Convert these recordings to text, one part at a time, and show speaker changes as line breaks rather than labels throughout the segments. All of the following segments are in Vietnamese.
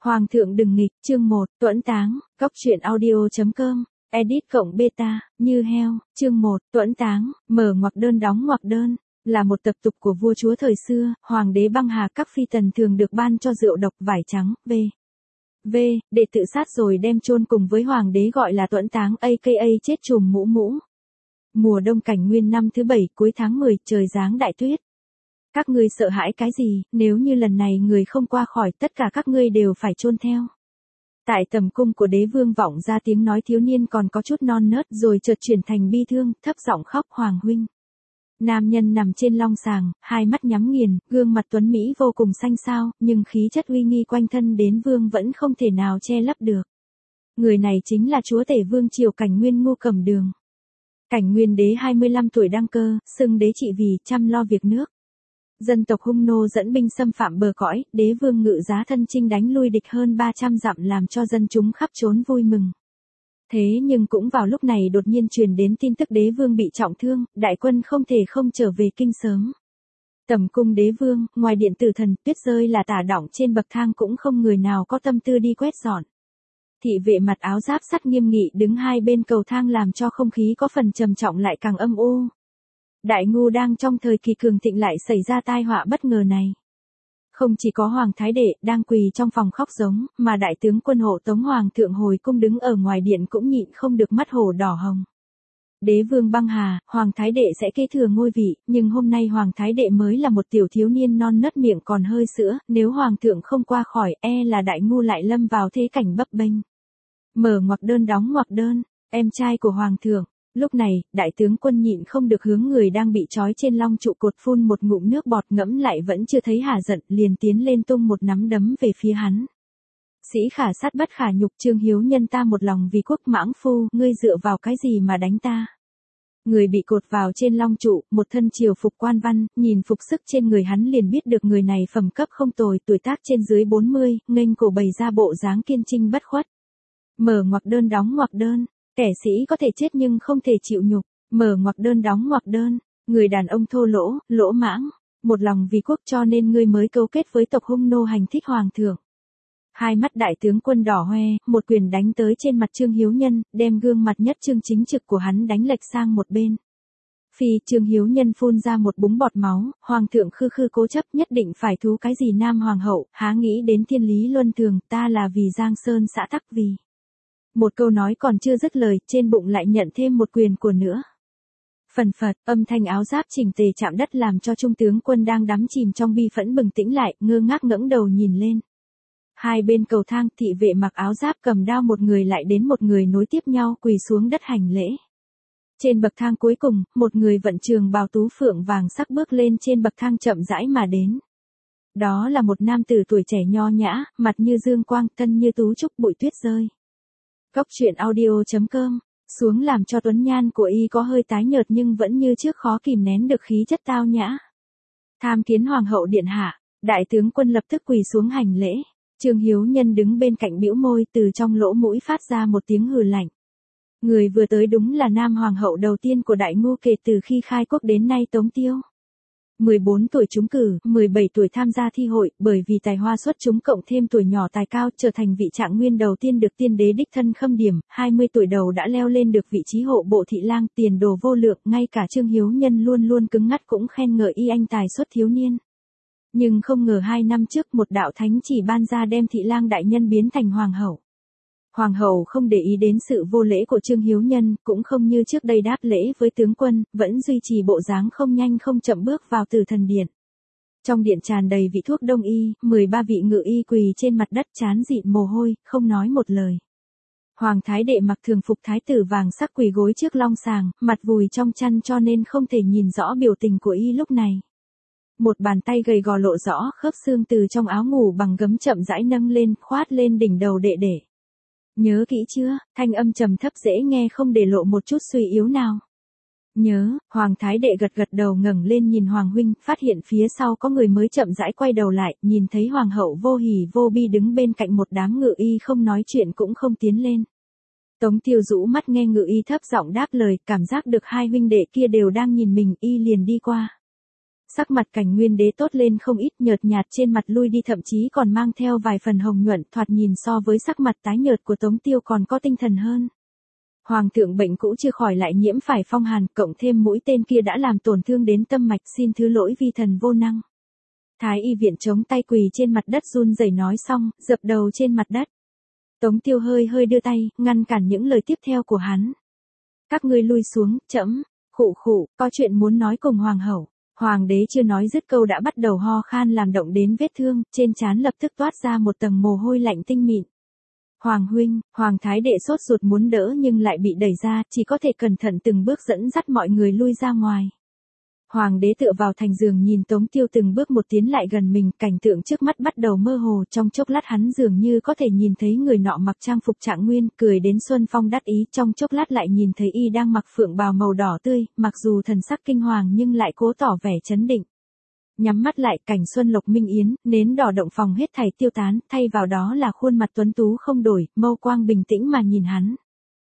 Hoàng thượng đừng nghịch, chương 1, Tuẫn táng, Cóc truyện audio.com, edit cộng beta, như heo, chương 1, Tuẫn táng, mở ngoặc đơn đóng ngoặc đơn, là một tập tục của vua chúa thời xưa, hoàng đế băng hà các phi tần thường được ban cho rượu độc vải trắng, để tự sát rồi đem chôn cùng với hoàng đế gọi là tuẫn táng aka chết chùm mũ mũ. Mùa đông Cảnh Nguyên năm thứ 7 cuối tháng 10 trời giáng đại tuyết. Các ngươi sợ hãi cái gì, nếu như lần này người không qua khỏi tất cả các ngươi đều phải chôn theo. Tại tầm cung của đế vương vọng ra tiếng nói thiếu niên còn có chút non nớt rồi chợt chuyển thành bi thương, thấp giọng khóc hoàng huynh. Nam nhân nằm trên long sàng, hai mắt nhắm nghiền, gương mặt tuấn mỹ vô cùng xanh xao, nhưng khí chất uy nghi quanh thân đến vương vẫn không thể nào che lấp được. Người này chính là chúa tể vương triều Cảnh Nguyên Ngô Cẩm Đường. Cảnh Nguyên đế 25 tuổi đăng cơ, xưng đế trị vì chăm lo việc nước. Dân tộc Hung Nô dẫn binh xâm phạm bờ cõi, đế vương ngự giá thân chinh đánh lui địch hơn 300 dặm làm cho dân chúng khắp trốn vui mừng. Thế nhưng cũng vào lúc này đột nhiên truyền đến tin tức đế vương bị trọng thương, đại quân không thể không trở về kinh sớm. Tầm cung đế vương, ngoài điện tử thần, tuyết rơi là tả đọng trên bậc thang cũng không người nào có tâm tư đi quét dọn. Thị vệ mặt áo giáp sắt nghiêm nghị đứng hai bên cầu thang làm cho không khí có phần trầm trọng lại càng âm u. Đại Ngô đang trong thời kỳ cường thịnh lại xảy ra tai họa bất ngờ này. Không chỉ có hoàng thái đệ đang quỳ trong phòng khóc giống, mà đại tướng quân hộ tống hoàng thượng hồi cung đứng ở ngoài điện cũng nhịn không được mắt hổ đỏ hồng. Đế vương băng hà, hoàng thái đệ sẽ kế thừa ngôi vị, nhưng hôm nay hoàng thái đệ mới là một tiểu thiếu niên non nớt miệng còn hơi sữa, nếu hoàng thượng không qua khỏi, là Đại Ngô lại lâm vào thế cảnh bấp bênh. Mở ngoặc đơn đóng ngoặc đơn, em trai của hoàng thượng. Lúc này, đại tướng quân nhịn không được hướng người đang bị trói trên long trụ cột phun một ngụm nước bọt ngẫm lại vẫn chưa thấy hả giận, liền tiến lên tung một nắm đấm về phía hắn. Sĩ khả sát bất khả nhục, Trương Hiếu Nhân ta một lòng vì quốc mãng phu, ngươi dựa vào cái gì mà đánh ta? Người bị cột vào trên long trụ, một thân triều phục quan văn, nhìn phục sức trên người hắn liền biết được người này phẩm cấp không tồi, tuổi tác trên dưới 40, nghênh cổ bày ra bộ dáng kiên trinh bất khuất. Mở ngoặc đơn đóng ngoặc đơn. Kẻ sĩ có thể chết nhưng không thể chịu nhục, mở ngoặc đơn đóng ngoặc đơn, người đàn ông thô lỗ, lỗ mãng, một lòng vì quốc cho nên ngươi mới cấu kết với tộc Hung Nô hành thích hoàng thượng. Hai mắt đại tướng quân đỏ hoe, một quyền đánh tới trên mặt Trương Hiếu Nhân, đem gương mặt nhất Trương chính trực của hắn đánh lệch sang một bên. Trương Hiếu Nhân phun ra một búng bọt máu, hoàng thượng khư khư cố chấp nhất định phải thú cái gì nam hoàng hậu, há nghĩ đến thiên lý luân thường, ta là vì Giang Sơn xã tắc vì. Một câu nói còn chưa dứt lời, trên bụng lại nhận thêm một quyền của nữa. Phần phật, âm thanh áo giáp chỉnh tề chạm đất làm cho trung tướng quân đang đắm chìm trong bi phẫn bừng tĩnh lại, ngơ ngác ngẩng đầu nhìn lên. Hai bên cầu thang, thị vệ mặc áo giáp cầm đao một người lại đến một người nối tiếp nhau quỳ xuống đất hành lễ. Trên bậc thang cuối cùng, một người vận trường bào tú phượng vàng sắc bước lên trên bậc thang chậm rãi mà đến. Đó là một nam tử tuổi trẻ nho nhã, mặt như dương quang, thân như tú trúc bụi tuyết rơi. Cóc truyện audio.com, xuống làm cho tuấn nhan của y có hơi tái nhợt nhưng vẫn như trước khó kìm nén được khí chất tao nhã. Tham kiến hoàng hậu điện hạ, đại tướng quân lập tức quỳ xuống hành lễ. Trương Hiếu Nhân đứng bên cạnh bĩu môi, từ trong lỗ mũi phát ra một tiếng hừ lạnh. Người vừa tới đúng là nam hoàng hậu đầu tiên của Đại Ngô kể từ khi khai quốc đến nay Tống Tiêu. 14 tuổi trúng cử, 17 tuổi tham gia thi hội, bởi vì tài hoa xuất chúng cộng thêm tuổi nhỏ tài cao trở thành vị trạng nguyên đầu tiên được tiên đế đích thân khâm điểm, 20 tuổi đầu đã leo lên được vị trí hộ bộ thị lang, tiền đồ vô lượng, ngay cả Trương Hiếu Nhân luôn luôn cứng ngắt cũng khen ngợi y anh tài xuất thiếu niên. Nhưng không ngờ 2 năm trước một đạo thánh chỉ ban ra đem thị lang đại nhân biến thành hoàng hậu. Hoàng hậu không để ý đến sự vô lễ của Trương Hiếu Nhân, cũng không như trước đây đáp lễ với tướng quân, vẫn duy trì bộ dáng không nhanh không chậm bước vào Tử Thần Điện. Trong điện tràn đầy vị thuốc đông y, 13 vị ngự y quỳ trên mặt đất trán dịn mồ hôi, không nói một lời. Hoàng thái đệ mặc thường phục thái tử vàng sắc quỳ gối trước long sàng, mặt vùi trong chăn cho nên không thể nhìn rõ biểu tình của y lúc này. Một bàn tay gầy gò lộ rõ khớp xương từ trong áo ngủ bằng gấm chậm rãi nâng lên, khoát lên đỉnh đầu đệ đệ. Nhớ kỹ chưa, thanh âm trầm thấp dễ nghe không để lộ một chút suy yếu nào. Nhớ, hoàng thái đệ gật gật đầu ngẩng lên nhìn hoàng huynh, phát hiện phía sau có người mới chậm rãi quay đầu lại, nhìn thấy hoàng hậu vô hỉ vô bi đứng bên cạnh một đám ngự y không nói chuyện cũng không tiến lên. Tống Tiêu rũ mắt nghe ngự y thấp giọng đáp lời, cảm giác được hai huynh đệ kia đều đang nhìn mình, y liền đi qua. Sắc mặt Cảnh Nguyên Đế tốt lên không ít, nhợt nhạt trên mặt lui đi, thậm chí còn mang theo vài phần hồng nhuận, thoạt nhìn so với sắc mặt tái nhợt của Tống Tiêu còn có tinh thần hơn. Hoàng thượng bệnh cũ chưa khỏi lại nhiễm phải phong hàn, cộng thêm mũi tên kia đã làm tổn thương đến tâm mạch, xin thứ lỗi vi thần vô năng. Thái y viện chống tay quỳ trên mặt đất run rẩy nói xong, dập đầu trên mặt đất. Tống Tiêu hơi hơi đưa tay, ngăn cản những lời tiếp theo của hắn. Các ngươi lui xuống, trẫm, khụ khụ, có chuyện muốn nói cùng hoàng hậu. Hoàng đế chưa nói dứt câu đã bắt đầu ho khan làm động đến vết thương, trên trán lập tức toát ra một tầng mồ hôi lạnh tinh mịn. Hoàng huynh, Hoàng thái đệ sốt ruột muốn đỡ nhưng lại bị đẩy ra, chỉ có thể cẩn thận từng bước dẫn dắt mọi người lui ra ngoài. Hoàng đế tựa vào thành giường nhìn Tống Tiêu từng bước một tiến lại gần mình, cảnh tượng trước mắt bắt đầu mơ hồ, trong chốc lát hắn dường như có thể nhìn thấy người nọ mặc trang phục Trạng Nguyên, cười đến xuân phong đắc ý, trong chốc lát lại nhìn thấy y đang mặc phượng bào màu đỏ tươi, mặc dù thần sắc kinh hoàng nhưng lại cố tỏ vẻ trấn định. Nhắm mắt lại, cảnh xuân lộc minh yến, nến đỏ động phòng hết thảy tiêu tán, thay vào đó là khuôn mặt tuấn tú không đổi, mâu quang bình tĩnh mà nhìn hắn.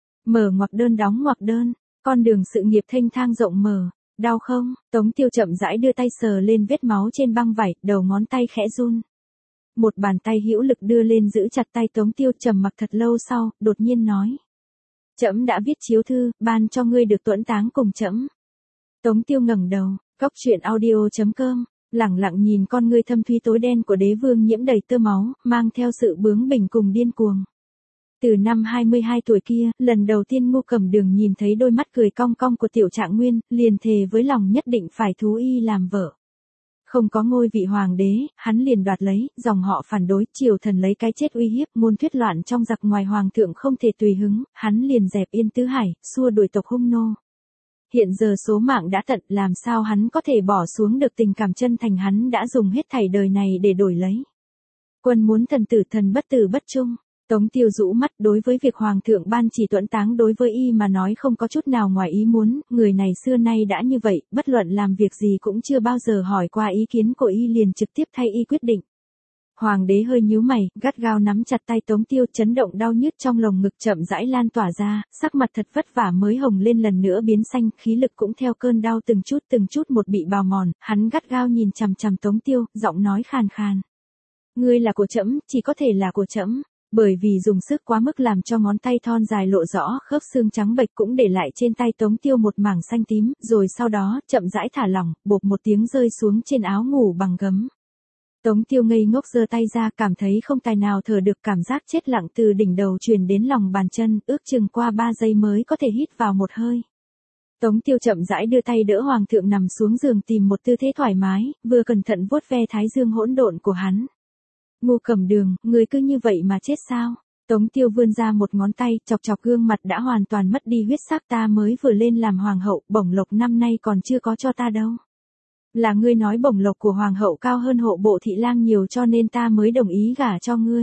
Mở ngoặc đơn đóng ngoặc đơn, con đường sự nghiệp thênh thang rộng mở. Đau không? Tống Tiêu chậm rãi đưa tay sờ lên vết máu trên băng vải, đầu ngón tay khẽ run. Một bàn tay hữu lực đưa lên giữ chặt tay Tống Tiêu, trầm mặc thật lâu sau, đột nhiên nói. Trẫm đã viết chiếu thư, ban cho ngươi được tuẫn táng cùng trẫm. Tống Tiêu ngẩng đầu, cóc truyện audio.com, lẳng lặng nhìn con ngươi thâm thúy tối đen của đế vương nhiễm đầy tơ máu, mang theo sự bướng bỉnh cùng điên cuồng. Từ năm 22 tuổi kia, lần đầu tiên Ngô Cẩm Đường nhìn thấy đôi mắt cười cong cong của tiểu Trạng Nguyên, liền thề với lòng nhất định phải thú y làm vợ. Không có ngôi vị hoàng đế, hắn liền đoạt lấy, dòng họ phản đối, triều thần lấy cái chết uy hiếp, ngôn thuyết loạn trong giặc, ngoài hoàng thượng không thể tùy hứng, hắn liền dẹp yên tứ hải, xua đuổi tộc hung nô. Hiện giờ số mạng đã tận, làm sao hắn có thể bỏ xuống được tình cảm chân thành hắn đã dùng hết thảy đời này để đổi lấy. Quân muốn thần tử bất trung. Tống Tiêu rũ mắt, đối với việc hoàng thượng ban chỉ tuẫn táng đối với y mà nói không có chút nào ngoài ý muốn, người này xưa nay đã như vậy, bất luận làm việc gì cũng chưa bao giờ hỏi qua ý kiến của y liền trực tiếp thay y quyết định. Hoàng đế hơi nhíu mày, gắt gao nắm chặt tay Tống Tiêu, chấn động đau nhức trong lồng ngực chậm rãi lan tỏa ra, sắc mặt thật vất vả mới hồng lên lần nữa biến xanh, khí lực cũng theo cơn đau từng chút một bị bào mòn, hắn gắt gao nhìn chằm chằm Tống Tiêu, giọng nói khàn khàn. Ngươi là của trẫm, chỉ có thể là của trẫm. Bởi vì dùng sức quá mức làm cho ngón tay thon dài lộ rõ, khớp xương trắng bệch cũng để lại trên tay Tống Tiêu một mảng xanh tím, rồi sau đó, chậm rãi thả lỏng, bộp một tiếng rơi xuống trên áo ngủ bằng gấm. Tống Tiêu ngây ngốc giơ tay ra, cảm thấy không tài nào thở được, cảm giác chết lặng từ đỉnh đầu truyền đến lòng bàn chân, ước chừng qua 3 giây mới có thể hít vào một hơi. Tống Tiêu chậm rãi đưa tay đỡ hoàng thượng nằm xuống giường, tìm một tư thế thoải mái, vừa cẩn thận vuốt ve thái dương hỗn độn của hắn. Ngô Cẩm Đường, người cứ như vậy mà chết sao? Tống Tiêu vươn ra một ngón tay, chọc chọc gương mặt đã hoàn toàn mất đi huyết sắc, ta mới vừa lên làm hoàng hậu, bổng lộc năm nay còn chưa có cho ta đâu. Là ngươi nói bổng lộc của hoàng hậu cao hơn hộ bộ thị lang nhiều cho nên ta mới đồng ý gả cho ngươi.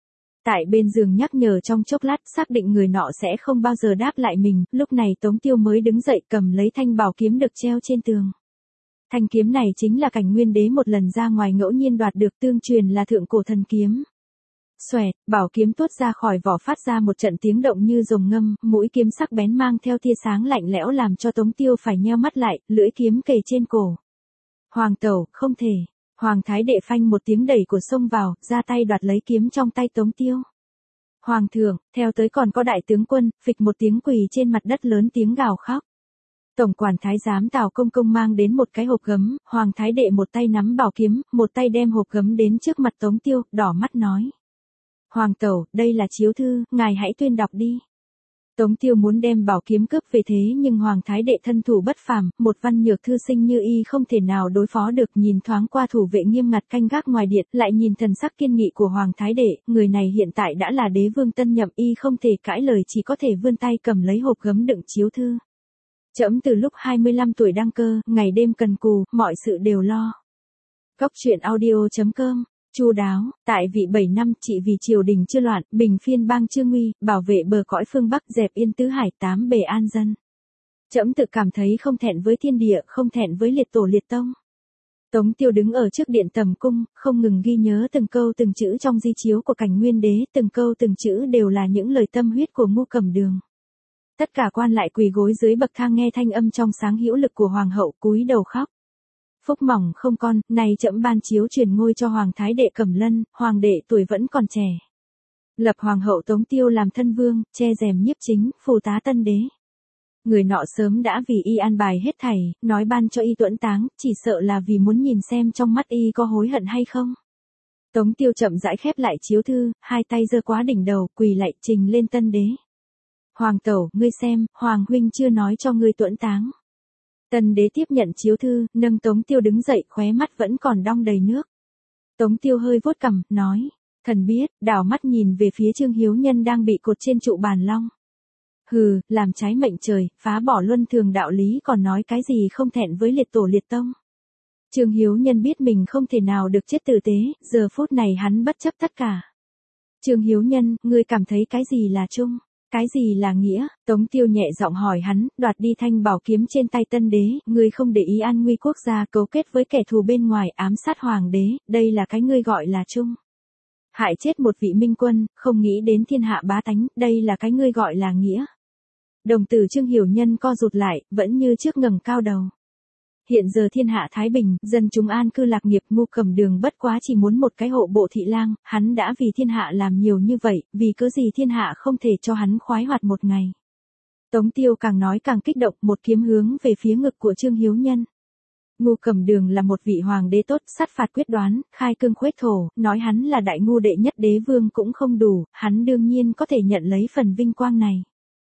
Tại bên giường nhắc nhở trong chốc lát, xác định người nọ sẽ không bao giờ đáp lại mình, lúc này Tống Tiêu mới đứng dậy cầm lấy thanh bảo kiếm được treo trên tường. Thanh kiếm này chính là Cảnh Nguyên Đế một lần ra ngoài ngẫu nhiên đoạt được, tương truyền là thượng cổ thần kiếm. Xoẹt, bảo kiếm tuốt ra khỏi vỏ phát ra một trận tiếng động như rồng ngâm, mũi kiếm sắc bén mang theo tia sáng lạnh lẽo làm cho Tống Tiêu phải nheo mắt lại, lưỡi kiếm kề trên cổ. Hoàng tẩu, không thể. Hoàng thái đệ phanh một tiếng đẩy của xông vào, ra tay đoạt lấy kiếm trong tay Tống Tiêu. Hoàng thượng, theo tới còn có đại tướng quân, phịch một tiếng quỳ trên mặt đất lớn tiếng gào khóc. Tổng quản thái giám Tào Công Công mang đến một cái hộp gấm, Hoàng thái đệ một tay nắm bảo kiếm, một tay đem hộp gấm đến trước mặt Tống Tiêu, đỏ mắt nói. Hoàng tẩu, đây là chiếu thư, ngài hãy tuyên đọc đi. Tống Tiêu muốn đem bảo kiếm cướp về thế nhưng Hoàng thái đệ thân thủ bất phàm, một văn nhược thư sinh như y không thể nào đối phó được, nhìn thoáng qua thủ vệ nghiêm ngặt canh gác ngoài điện, lại nhìn thần sắc kiên nghị của Hoàng thái đệ, người này hiện tại đã là đế vương tân nhậm, y không thể cãi lời, chỉ có thể vươn tay cầm lấy hộp gấm đựng chiếu thư. Trẫm từ lúc 25 tuổi đăng cơ, ngày đêm cần cù, mọi sự đều lo. Cóc truyện audio.com, chu đáo, tại vị 7 năm, trị vì triều đình chưa loạn, bình phiên bang chưa nguy, bảo vệ bờ cõi phương Bắc, dẹp yên tứ hải, tám bề an dân. Trẫm tự cảm thấy không thẹn với thiên địa, không thẹn với liệt tổ liệt tông. Tống Tiêu đứng ở trước điện tầm cung, không ngừng ghi nhớ từng câu từng chữ trong di chiếu của Cảnh Nguyên Đế, từng câu từng chữ đều là những lời tâm huyết của Ngô Cẩm Đường. Tất cả quan lại quỳ gối dưới bậc thang nghe thanh âm trong sáng hữu lực của hoàng hậu, cúi đầu khóc. Phúc mỏng không con, nay trẫm ban chiếu truyền ngôi cho hoàng thái đệ Cẩm Lân, hoàng đệ tuổi vẫn còn trẻ. Lập hoàng hậu Tống Tiêu làm thân vương, che rèm nhiếp chính, phù tá tân đế. Người nọ sớm đã vì y an bài hết thảy, nói ban cho y tuẫn táng, chỉ sợ là vì muốn nhìn xem trong mắt y có hối hận hay không. Tống Tiêu chậm rãi khép lại chiếu thư, hai tay giơ quá đỉnh đầu, quỳ lạy trình lên tân đế. Hoàng tẩu, ngươi xem, hoàng huynh chưa nói cho ngươi tuẫn táng. Tân đế tiếp nhận chiếu thư, nâng Tống Tiêu đứng dậy, khóe mắt vẫn còn đong đầy nước. Tống Tiêu hơi vuốt cằm, nói, thần biết, đảo mắt nhìn về phía Trương Hiếu Nhân đang bị cột trên trụ bàn long. Hừ, làm trái mệnh trời, phá bỏ luân thường đạo lý còn nói cái gì không thẹn với liệt tổ liệt tông. Trương Hiếu Nhân biết mình không thể nào được chết tử tế, giờ phút này hắn bất chấp tất cả. Trương Hiếu Nhân, ngươi cảm thấy cái gì là trung? Cái gì là nghĩa? Tống Tiêu nhẹ giọng hỏi hắn, đoạt đi thanh bảo kiếm trên tay tân đế, ngươi không để ý an nguy quốc gia, cấu kết với kẻ thù bên ngoài, ám sát hoàng đế, đây là cái ngươi gọi là trung. Hại chết một vị minh quân, không nghĩ đến thiên hạ bá tánh, đây là cái ngươi gọi là nghĩa. Đồng tử Trương Hiểu Nhân co rụt lại, vẫn như trước ngẩng cao đầu. Hiện giờ thiên hạ thái bình, dân chúng an cư lạc nghiệp, Ngu Cầm Đường bất quá chỉ muốn một cái hộ bộ thị lang, hắn đã vì thiên hạ làm nhiều như vậy, vì cớ gì thiên hạ không thể cho hắn khoái hoạt một ngày. Tống Tiêu càng nói càng kích động, một kiếm hướng về phía ngực của Trương Hiếu Nhân. Ngu Cầm Đường là một vị hoàng đế tốt, sát phạt quyết đoán, khai cương khuếch thổ, nói hắn là đại ngu đệ nhất đế vương cũng không đủ, hắn đương nhiên có thể nhận lấy phần vinh quang này.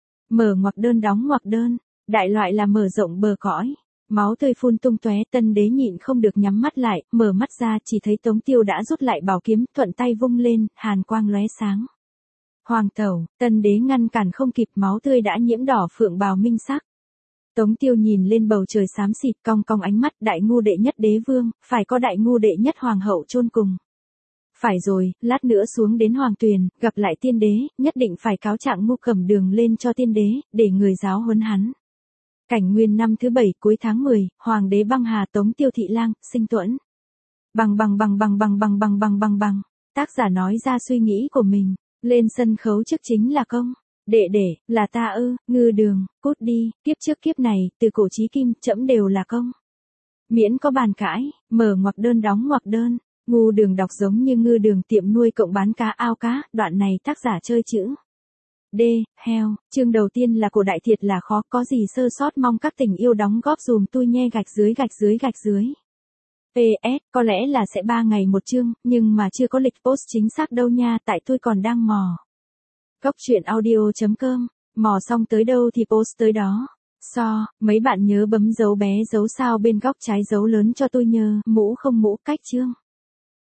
Mở ngoặc đơn đóng ngoặc đơn, đại loại là mở rộng bờ cõi. Máu tươi phun tung tóe, tân đế nhịn không được nhắm mắt lại, mở mắt ra chỉ thấy Tống Tiêu đã rút lại bảo kiếm, thuận tay vung lên, hàn quang lóe sáng. Hoàng tẩu, tân đế ngăn cản không kịp, máu tươi đã nhiễm đỏ phượng bào minh sắc. Tống Tiêu nhìn lên bầu trời xám xịt, cong cong ánh mắt, đại ngu đệ nhất đế vương, phải có đại ngu đệ nhất hoàng hậu chôn cùng. Phải rồi, lát nữa xuống đến hoàng tuyền, gặp lại tiên đế, nhất định phải cáo trạng Ngu Cầm Đường lên cho tiên đế, để người giáo huấn hắn. Cảnh nguyên năm thứ 7 cuối tháng 10, hoàng đế băng hà Tống Tiêu thị lang, sinh tuẫn. Bằng. Tác giả nói ra suy nghĩ của mình, lên sân khấu trước chính là công. Đệ, là ta ư, Ngư Đường, cút đi, kiếp trước kiếp này, từ cổ chí kim, trẫm đều là công. Miễn có bàn cãi, mở ngoặc đơn đóng ngoặc đơn, Ngu Đường đọc giống như Ngư Đường tiệm nuôi cộng bán cá ao cá, đoạn này tác giả chơi chữ. Heo, chương đầu tiên là cổ đại thiệt là khó, có gì sơ sót mong các tình yêu đóng góp dùm tôi nhe gạch dưới. PS, có lẽ là sẽ 3 ngày một chương, nhưng mà chưa có lịch post chính xác đâu nha, tại tôi còn đang mò. Góc truyện audio.com, mò xong tới đâu thì post tới đó. Mấy bạn nhớ bấm dấu bé dấu sao bên góc trái dấu lớn cho tôi nhờ, mũ không mũ cách chương.